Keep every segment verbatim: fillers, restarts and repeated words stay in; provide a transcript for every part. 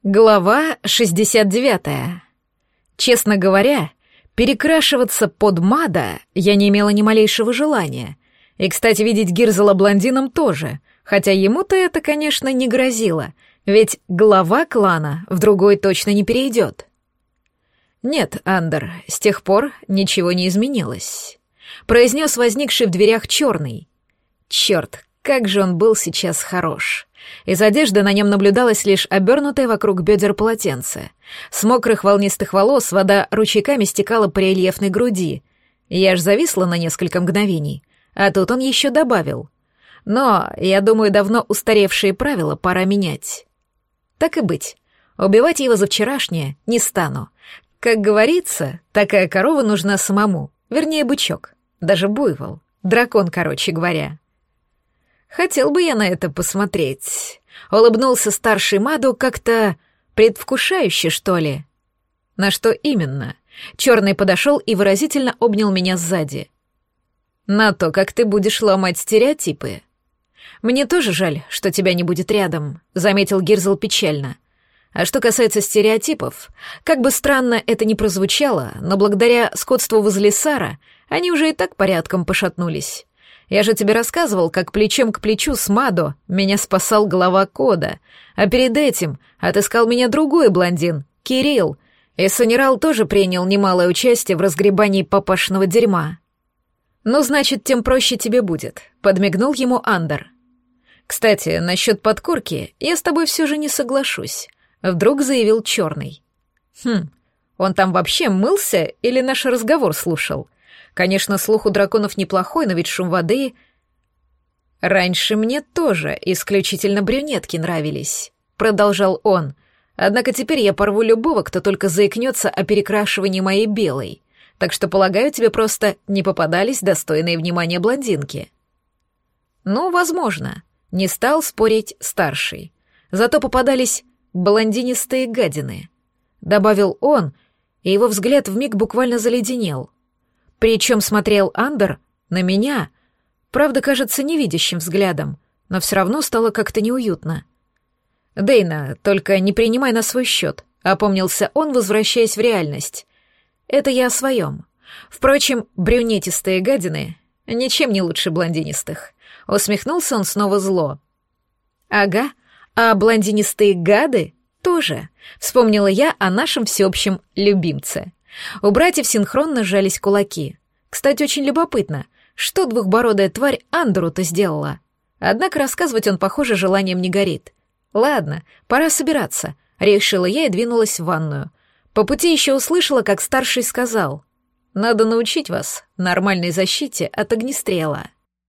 Глава шестьдесят девятая. Честно говоря, перекрашиваться под Мада я не имела ни малейшего желания. И, кстати, видеть Гирзела блондином тоже, хотя ему-то это, конечно, не грозило, ведь глава клана в другой точно не перейдет. «Нет, Андер, с тех пор ничего не изменилось», — произнес возникший в дверях черный. Черт, как же он был сейчас хорош. Из одежды на нем наблюдалось лишь обернутое вокруг бедер полотенце. С мокрых волнистых волос вода ручейками стекала по рельефной груди. Я аж зависла на несколько мгновений, а тут он еще добавил. Но, я думаю, давно устаревшие правила пора менять. Так и быть, убивать его за вчерашнее не стану. Как говорится, такая корова нужна самому, вернее, бычок, даже буйвол, дракон, короче говоря. Хотел бы я на это посмотреть. Улыбнулся старший Маду как-то предвкушающе, что ли. На что именно? Черный подошел и выразительно обнял меня сзади. На то, как ты будешь ломать стереотипы. Мне тоже жаль, что тебя не будет рядом, заметил Гирзел печально. А что касается стереотипов, как бы странно это ни прозвучало, но благодаря скотству возле Сара они уже и так порядком пошатнулись. Я же тебе рассказывал, как плечом к плечу с Мадо меня спасал глава Кода, а перед этим отыскал меня другой блондин, Кирилл, и Сунирал тоже принял немалое участие в разгребании папашного дерьма. «Ну, значит, тем проще тебе будет», — подмигнул ему Андер. «Кстати, насчет подкорки я с тобой все же не соглашусь», — вдруг заявил Черный. «Хм, он там вообще мылся или наш разговор слушал? Конечно, слух у драконов неплохой, но ведь шум воды... Раньше мне тоже исключительно брюнетки нравились», — продолжал он. «Однако теперь я порву любого, кто только заикнется о перекрашивании моей белой. Так что, полагаю, тебе просто не попадались достойные внимания блондинки». «Ну, возможно», — не стал спорить старший. «Зато попадались блондинистые гадины», — добавил он, и его взгляд вмиг буквально заледенел. Причем смотрел Андер на меня, правда, кажется, невидящим взглядом, но все равно стало как-то неуютно. «Дейна, только не принимай на свой счет», — опомнился он, возвращаясь в реальность. «Это я о своем. Впрочем, брюнетистые гадины ничем не лучше блондинистых». Усмехнулся он снова зло. «Ага, а блондинистые гады тоже», — вспомнила я о нашем всеобщем любимце. У братьев синхронно сжались кулаки. Кстати, очень любопытно, что двухбородая тварь Андеру-то сделала. Однако рассказывать он, похоже, желанием не горит. «Ладно, пора собираться», — решила я и двинулась в ванную. По пути еще услышала, как старший сказал: «Надо научить вас нормальной защите от огнестрела».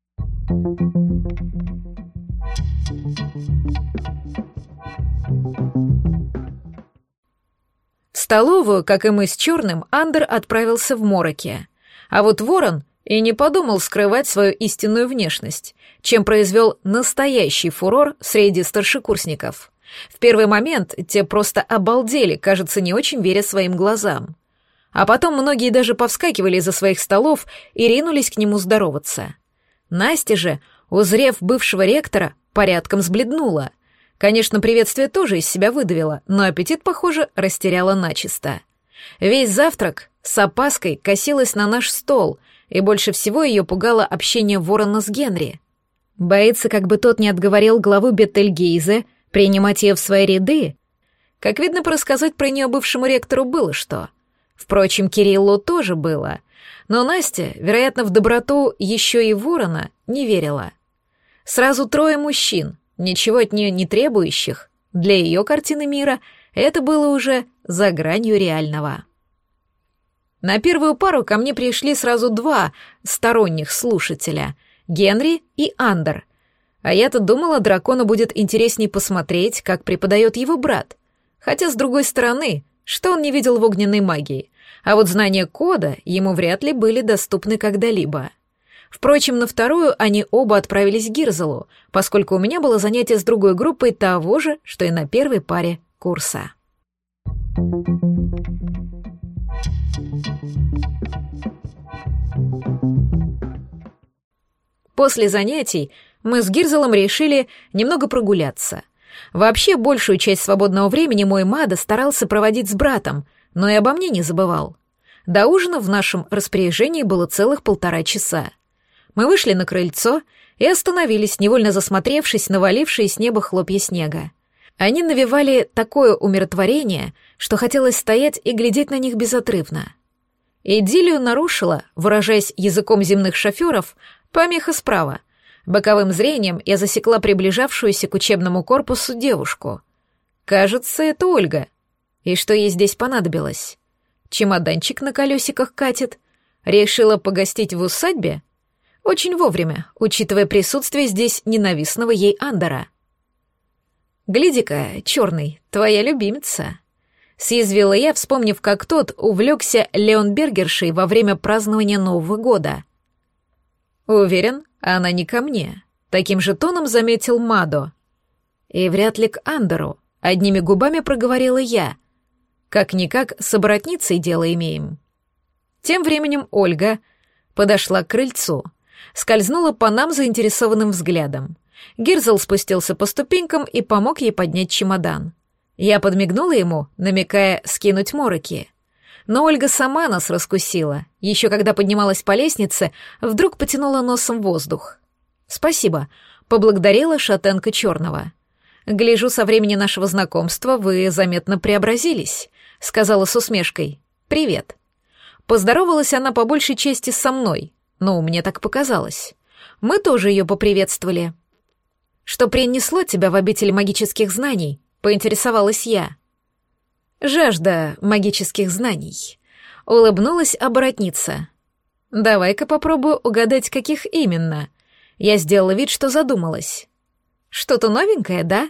В столовую, как и мы с Черным, Андер отправился в мороке. А вот Ворон и не подумал скрывать свою истинную внешность, чем произвел настоящий фурор среди старшекурсников. В первый момент те просто обалдели, кажется, не очень веря своим глазам. А потом многие даже повскакивали из-за своих столов и ринулись к нему здороваться. Настя же, узрев бывшего ректора, порядком сбледнула. Конечно, приветствие тоже из себя выдавила, но аппетит, похоже, растеряла начисто. Весь завтрак с опаской косилась на наш стол, и больше всего ее пугало общение Ворона с Генри. Боится, как бы тот не отговорил главу Бетельгейзе принимать ее в свои ряды. Как видно, порассказать про нее бывшему ректору было что. Впрочем, Кириллу тоже было. Но Настя, вероятно, в доброту еще и Ворона не верила. Сразу трое мужчин, ничего от нее не требующих, для ее картины мира это было уже за гранью реального. На первую пару ко мне пришли сразу два сторонних слушателя — Генри и Андер. А я-то думала, дракону будет интересней посмотреть, как преподает его брат. Хотя, с другой стороны, что он не видел в огненной магии? А вот знания кода ему вряд ли были доступны когда-либо. Впрочем, на вторую они оба отправились к Гирзелу, поскольку у меня было занятие с другой группой того же, что и на первой паре курса. После занятий мы с Гирзелом решили немного прогуляться. Вообще, большую часть свободного времени мой Мада старался проводить с братом, но и обо мне не забывал. До ужина в нашем распоряжении было целых полтора часа. Мы вышли на крыльцо и остановились, невольно засмотревшись на валившие с неба хлопья снега. Они навевали такое умиротворение, что хотелось стоять и глядеть на них безотрывно. Идиллию нарушила, выражаясь языком земных шоферов, помеха справа. Боковым зрением я засекла приближавшуюся к учебному корпусу девушку. Кажется, это Ольга. И что ей здесь понадобилось? Чемоданчик на колесиках катит? Решила погостить в усадьбе? Очень вовремя, учитывая присутствие здесь ненавистного ей Андора. «Гляди-ка, черный, твоя любимица», — съязвила я, вспомнив, как тот увлекся Леонбергершей во время празднования Нового года. «Уверен, она не ко мне», — таким же тоном заметил Мадо. «И вряд ли к Андору», — одними губами проговорила я. «Как-никак с оборотницей дело имеем». Тем временем Ольга подошла к крыльцу, скользнула по нам заинтересованным взглядом. Гирзл спустился по ступенькам и помог ей поднять чемодан. Я подмигнула ему, намекая скинуть мороки. Но Ольга сама нас раскусила. Еще когда поднималась по лестнице, вдруг потянула носом воздух. «Спасибо», — поблагодарила шатенка черного. «Гляжу, со времени нашего знакомства вы заметно преобразились», — сказала с усмешкой. «Привет». Поздоровалась она по большей части со мной, но мне так показалось. Мы тоже ее поприветствовали. «Что принесло тебя в обитель магических знаний?» — поинтересовалась я. «Жажда магических знаний», — улыбнулась оборотница. «Давай-ка попробую угадать, каких именно». Я сделала вид, что задумалась. «Что-то новенькое, да?»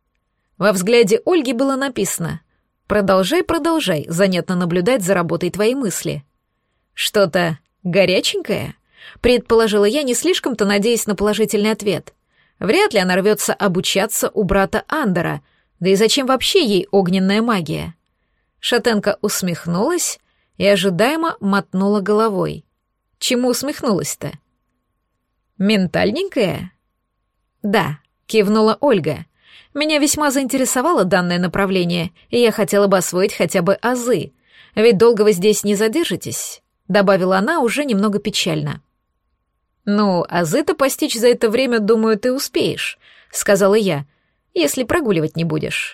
Во взгляде Ольги было написано: «Продолжай, продолжай занятно наблюдать за работой твоей мысли». «Что-то горяченькое?» — предположила я, не слишком-то надеясь на положительный ответ. Вряд ли она рвется обучаться у брата Андора, да и зачем вообще ей огненная магия? Шатенка усмехнулась и ожидаемо мотнула головой. Чему усмехнулась-то? «Ментальненькая?» «Да», — кивнула Ольга. «Меня весьма заинтересовало данное направление, и я хотела бы освоить хотя бы азы. Ведь долго вы здесь не задержитесь», — добавила она уже немного печально. «Ну, азы-то постичь за это время, думаю, ты успеешь», — сказала я, — «если прогуливать не будешь».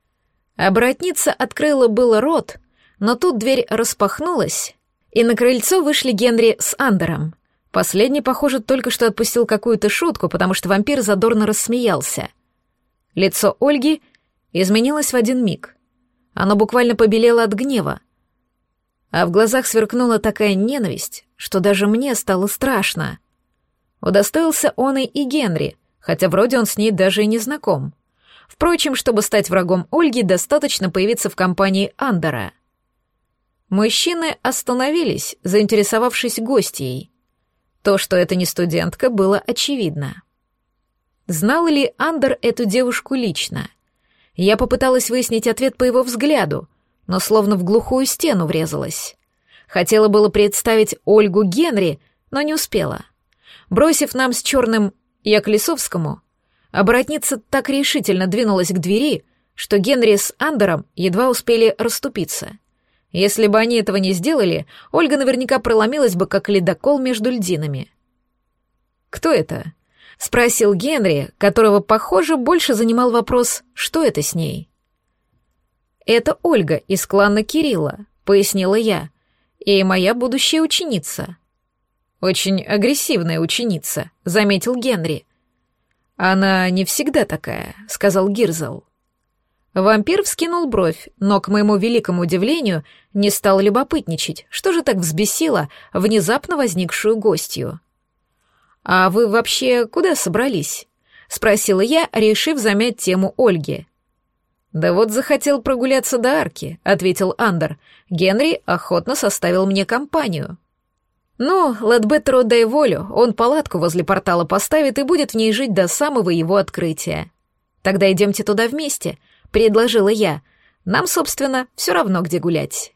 Оборотница открыла было рот, но тут дверь распахнулась, и на крыльцо вышли Генри с Андором. Последний, похоже, только что отпустил какую-то шутку, потому что вампир задорно рассмеялся. Лицо Ольги изменилось в один миг. Оно буквально побелело от гнева, а в глазах сверкнула такая ненависть, что даже мне стало страшно. Удостоился он и Генри, хотя вроде он с ней даже и не знаком. Впрочем, чтобы стать врагом Ольги, достаточно появиться в компании Андора. Мужчины остановились, заинтересовавшись гостьей. То, что это не студентка, было очевидно. Знал ли Андор эту девушку лично? Я попыталась выяснить ответ по его взгляду, но словно в глухую стену врезалась. Хотела было представить Ольгу Генри, но не успела. Бросив нам с черным «я к Лисовскому», оборотница так решительно двинулась к двери, что Генри с Андором едва успели расступиться. Если бы они этого не сделали, Ольга наверняка проломилась бы, как ледокол между льдинами. «Кто это?» — спросил Генри, которого, похоже, больше занимал вопрос, что это с ней. «Это Ольга из клана Кирилла», — пояснила я, — «и моя будущая ученица». «Очень агрессивная ученица», — заметил Генри. «Она не всегда такая», — сказал Гирзл. Вампир вскинул бровь, но, к моему великому удивлению, не стал любопытничать, что же так взбесило внезапно возникшую гостью. «А вы вообще куда собрались?» — спросила я, решив замять тему Ольги. «Да вот захотел прогуляться до арки», — ответил Андор. «Генри охотно составил мне компанию». «Ну, Лэдбеттеру отдай волю, он палатку возле портала поставит и будет в ней жить до самого его открытия». «Тогда идемте туда вместе», — предложила я. «Нам, собственно, все равно, где гулять».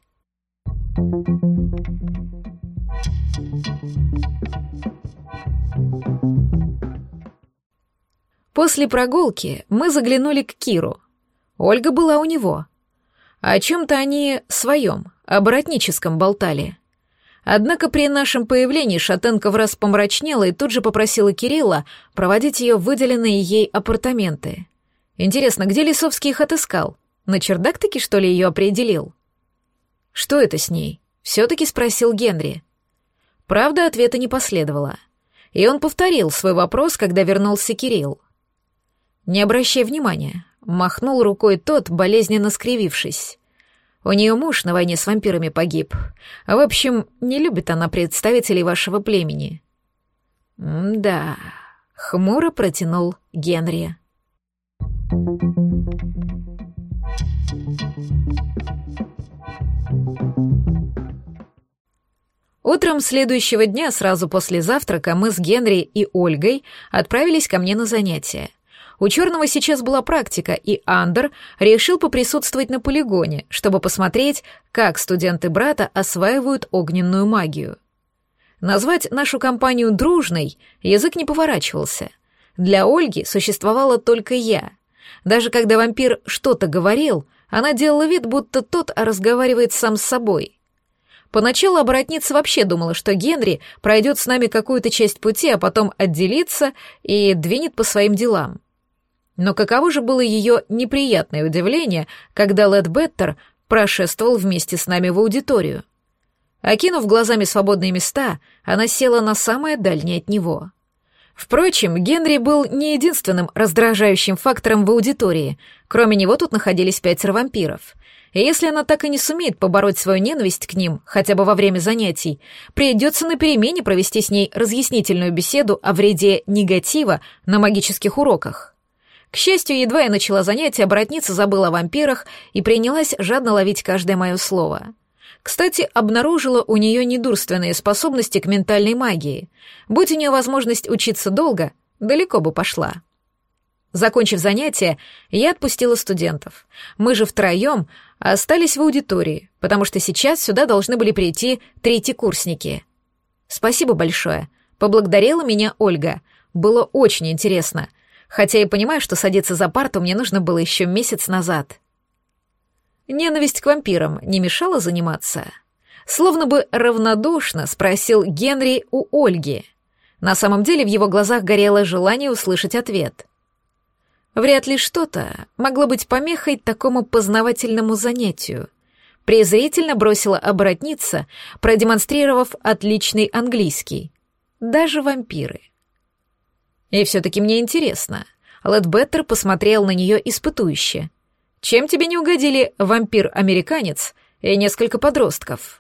После прогулки мы заглянули к Киру. Ольга была у него. О чем-то они своем, оборотническом болтали. Однако при нашем появлении шатенка враз помрачнела и тут же попросила Кирилла проводить ее в выделенные ей апартаменты. Интересно, где Лисовский их отыскал? На чердак-таки, что ли, ее определил? «Что это с ней?» — все-таки спросил Генри. Правда, ответа не последовало. И он повторил свой вопрос, когда вернулся Кирилл. «Не обращай внимания», — махнул рукой тот, болезненно скривившись. «У нее муж на войне с вампирами погиб. В общем, не любит она представителей вашего племени». «Да», — хмуро протянул Генри. Утром следующего дня, сразу после завтрака, мы с Генри и Ольгой отправились ко мне на занятия. У Черного сейчас была практика, и Андер решил поприсутствовать на полигоне, чтобы посмотреть, как студенты брата осваивают огненную магию. Назвать нашу компанию дружной язык не поворачивался. Для Ольги существовала только я. Даже когда вампир что-то говорил, она делала вид, будто тот разговаривает сам с собой. Поначалу оборотница вообще думала, что Генри пройдет с нами какую-то часть пути, а потом отделится и двинет по своим делам. Но каково же было ее неприятное удивление, когда Лэдбеттер прошествовал вместе с нами в аудиторию. Окинув глазами свободные места, она села на самое дальнее от него. Впрочем, Генри был не единственным раздражающим фактором в аудитории. Кроме него тут находились пятеро вампиров. И если она так и не сумеет побороть свою ненависть к ним, хотя бы во время занятий, придется на перемене провести с ней разъяснительную беседу о вреде негатива на магических уроках. К счастью, едва я начала занятие, оборотница забыла о вампирах и принялась жадно ловить каждое мое слово. Кстати, обнаружила у нее недурственные способности к ментальной магии. Будь у нее возможность учиться долго, далеко бы пошла. Закончив занятие, я отпустила студентов. Мы же втроем остались в аудитории, потому что сейчас сюда должны были прийти третьекурсники. «Спасибо большое», — поблагодарила меня Ольга. Было очень интересно. Хотя и понимаю, что садиться за парту мне нужно было еще месяц назад. Ненависть к вампирам не мешала заниматься? Словно бы равнодушно спросил Генри у Ольги. На самом деле в его глазах горело желание услышать ответ. Вряд ли что-то могло быть помехой такому познавательному занятию. Презрительно бросила оборотница, продемонстрировав отличный английский. Даже вампиры. И все-таки мне интересно. Лэдбеттер посмотрел на нее испытующе. Чем тебе не угодили вампир-американец и несколько подростков?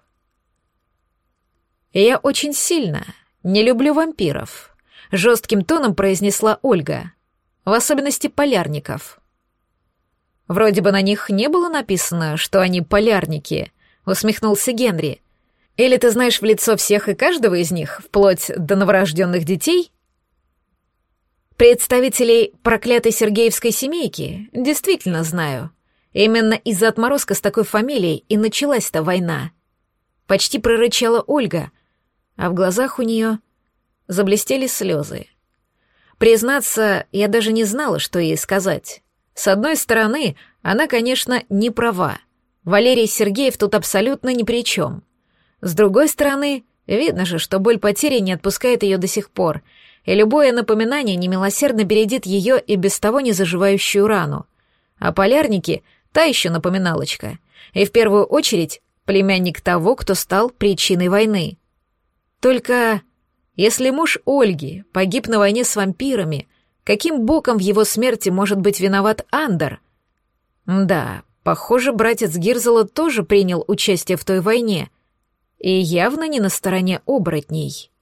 Я очень сильно не люблю вампиров, жестким тоном произнесла Ольга, в особенности полярников. Вроде бы на них не было написано, что они полярники, усмехнулся Генри. Или ты знаешь в лицо всех и каждого из них, вплоть до новорожденных детей? Представителей проклятой Сергеевской семейки действительно знаю. Именно из-за отморозка с такой фамилией и началась-то война. Почти прорычала Ольга, а в глазах у нее заблестели слезы. Признаться, я даже не знала, что ей сказать. С одной стороны, она, конечно, не права. Валерий Сергеев тут абсолютно ни при чем. С другой стороны, видно же, что боль потери не отпускает ее до сих пор, и любое напоминание немилосердно бередит ее и без того не заживающую рану. А полярники — та еще напоминалочка, и в первую очередь племянник того, кто стал причиной войны. Только если муж Ольги погиб на войне с вампирами, каким боком в его смерти может быть виноват Андер? Да, похоже, братец Гирзела тоже принял участие в той войне, и явно не на стороне оборотней.